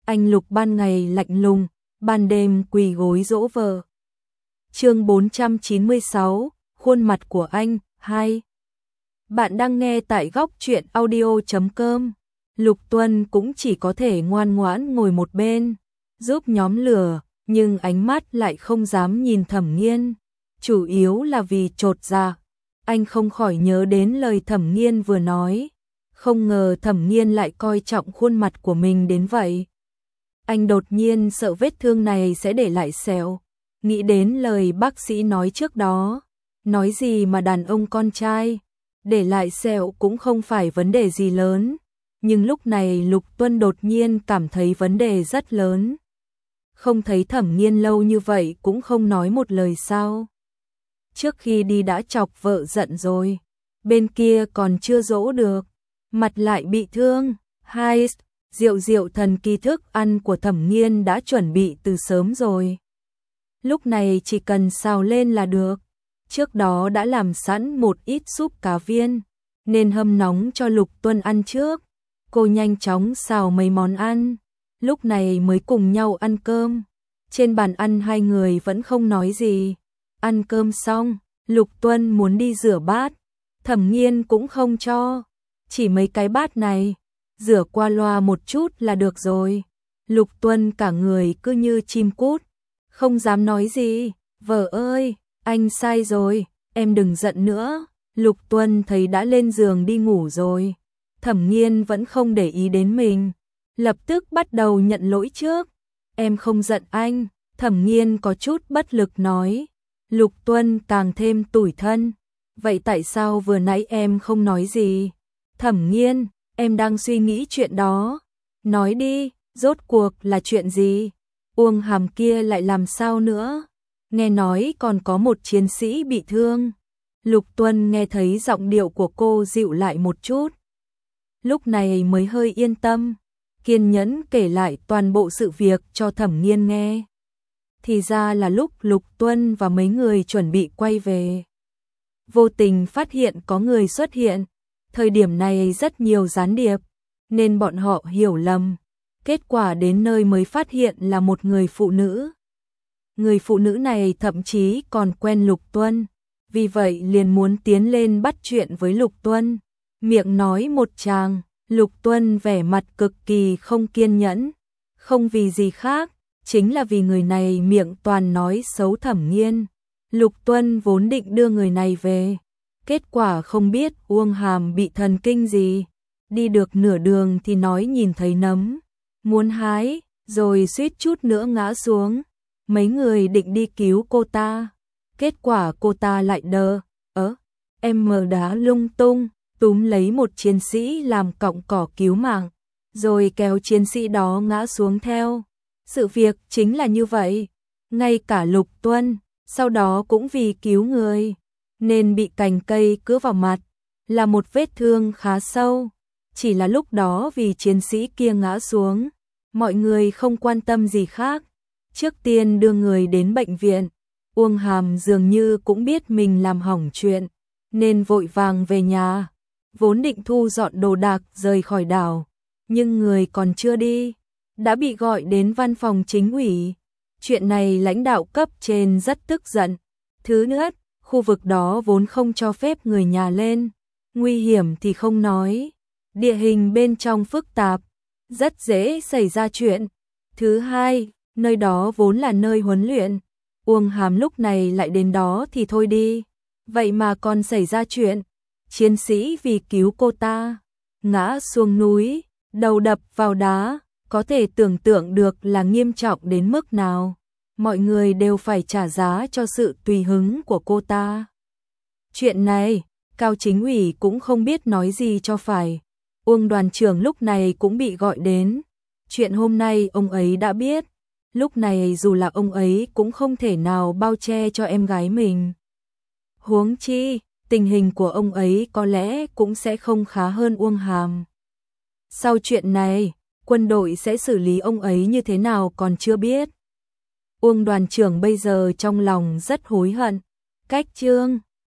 Anh Lục ban ngày lạnh lùng, ban đêm quỳ gối dỗ vợ. Chương 496, khuôn mặt của anh, 2. Bạn đang nghe tại góc truyện audio.com. Lục Tuân cũng chỉ có thể ngoan ngoãn ngồi một bên, giúp nhóm lửa, nhưng ánh mắt lại không dám nhìn Thẩm Nghiên. Chủ yếu là vì chột dạ, anh không khỏi nhớ đến lời Thẩm Nghiên vừa nói. Không ngờ Thẩm Nghiên lại coi trọng khuôn mặt của mình đến vậy. Anh đột nhiên sợ vết thương này sẽ để lại sẹo, nghĩ đến lời bác sĩ nói trước đó, nói gì mà đàn ông con trai, để lại sẹo cũng không phải vấn đề gì lớn, nhưng lúc này Lục Tuân đột nhiên cảm thấy vấn đề rất lớn. Không thấy Thẩm Nghiên lâu như vậy cũng không nói một lời sao? Trước khi đi đã chọc vợ giận rồi, bên kia còn chưa dỗ được, mặt lại bị thương. Hai, rượu thần kỳ thức ăn của Thẩm Nghiên đã chuẩn bị từ sớm rồi. Lúc này chỉ cần xào lên là được. Trước đó đã làm sẵn một ít súp cá viên, nên hâm nóng cho Lục Tuân ăn trước. Cô nhanh chóng xào mấy món ăn, lúc này mới cùng nhau ăn cơm. Trên bàn ăn hai người vẫn không nói gì. Ăn cơm xong, Lục Tuân muốn đi rửa bát, Thẩm Nghiên cũng không cho. Chỉ mấy cái bát này, rửa qua loa một chút là được rồi. Lục Tuân cả người cứ như chim cút, không dám nói gì. Vợ ơi, anh sai rồi, em đừng giận nữa. Lục Tuân thấy đã lên giường đi ngủ rồi, Thẩm Nghiên vẫn không để ý đến mình, lập tức bắt đầu nhận lỗi trước. Em không giận anh. Thẩm Nghiên có chút bất lực nói. Lục Tuân càng thêm tủi thân. Vậy tại sao vừa nãy em không nói gì? Thẩm Nghiên, em đang suy nghĩ chuyện đó. Nói đi, rốt cuộc là chuyện gì? Uông Hàm kia lại làm sao nữa? Nghe nói còn có một chiến sĩ bị thương. Lục Tuân nghe thấy giọng điệu của cô dịu lại một chút, lúc này mới hơi yên tâm, kiên nhẫn kể lại toàn bộ sự việc cho Thẩm Nghiên nghe. Thì ra là lúc Lục Tuân và mấy người chuẩn bị quay về, vô tình phát hiện có người xuất hiện. Thời điểm này rất nhiều gián điệp, nên bọn họ hiểu lầm. Kết quả đến nơi mới phát hiện là một người phụ nữ. Người phụ nữ này thậm chí còn quen Lục Tuân, vì vậy liền muốn tiến lên bắt chuyện với Lục Tuân. Miệng nói một tràng, Lục Tuân vẻ mặt cực kỳ không kiên nhẫn, không vì gì khác, chính là vì người này miệng toàn nói xấu Thẩm Nghiên. Lục Tuân vốn định đưa người này về, kết quả không biết Uông Hàm bị thần kinh gì, đi được nửa đường thì nói nhìn thấy nấm, muốn hái, rồi suýt chút nữa ngã xuống. Mấy người định đi cứu cô ta, kết quả cô ta lại đờ, em mờ đá lung tung, túm lấy một chiến sĩ làm cọng cỏ cứu mạng, rồi kéo chiến sĩ đó ngã xuống theo. Sự việc chính là như vậy. Ngay cả Lục Tuân sau đó cũng vì cứu người nên bị cành cây cứa vào mặt, là một vết thương khá sâu. Chỉ là lúc đó vì chiến sĩ kia ngã xuống, mọi người không quan tâm gì khác, trước tiên đưa người đến bệnh viện. Uông Hàm dường như cũng biết mình làm hỏng chuyện, nên vội vàng về nhà, vốn định thu dọn đồ đạc rời khỏi đảo, nhưng người còn chưa đi, đã bị gọi đến văn phòng chính ủy. Chuyện này lãnh đạo cấp trên rất tức giận. Thứ nhất, khu vực đó vốn không cho phép người nhà lên, nguy hiểm thì không nói, địa hình bên trong phức tạp, rất dễ xảy ra chuyện. Thứ hai, nơi đó vốn là nơi huấn luyện, Uông Hàm lúc này lại đến đó thì thôi đi, vậy mà còn xảy ra chuyện. Chiến sĩ vì cứu cô ta, ngã xuống núi, đầu đập vào đá, có thể tưởng tượng được là nghiêm trọng đến mức nào. Mọi người đều phải trả giá cho sự tùy hứng của cô ta. Chuyện này, Cao Chính ủy cũng không biết nói gì cho phải. Uông đoàn trưởng lúc này cũng bị gọi đến. Chuyện hôm nay ông ấy đã biết. Lúc này dù là ông ấy cũng không thể nào bao che cho em gái mình. Huống chi, tình hình của ông ấy có lẽ cũng sẽ không khá hơn Uông Hàm. Sau chuyện này, quân đội sẽ xử lý ông ấy như thế nào còn chưa biết. Uông đoàn trưởng bây giờ trong lòng rất hối hận. Cách chương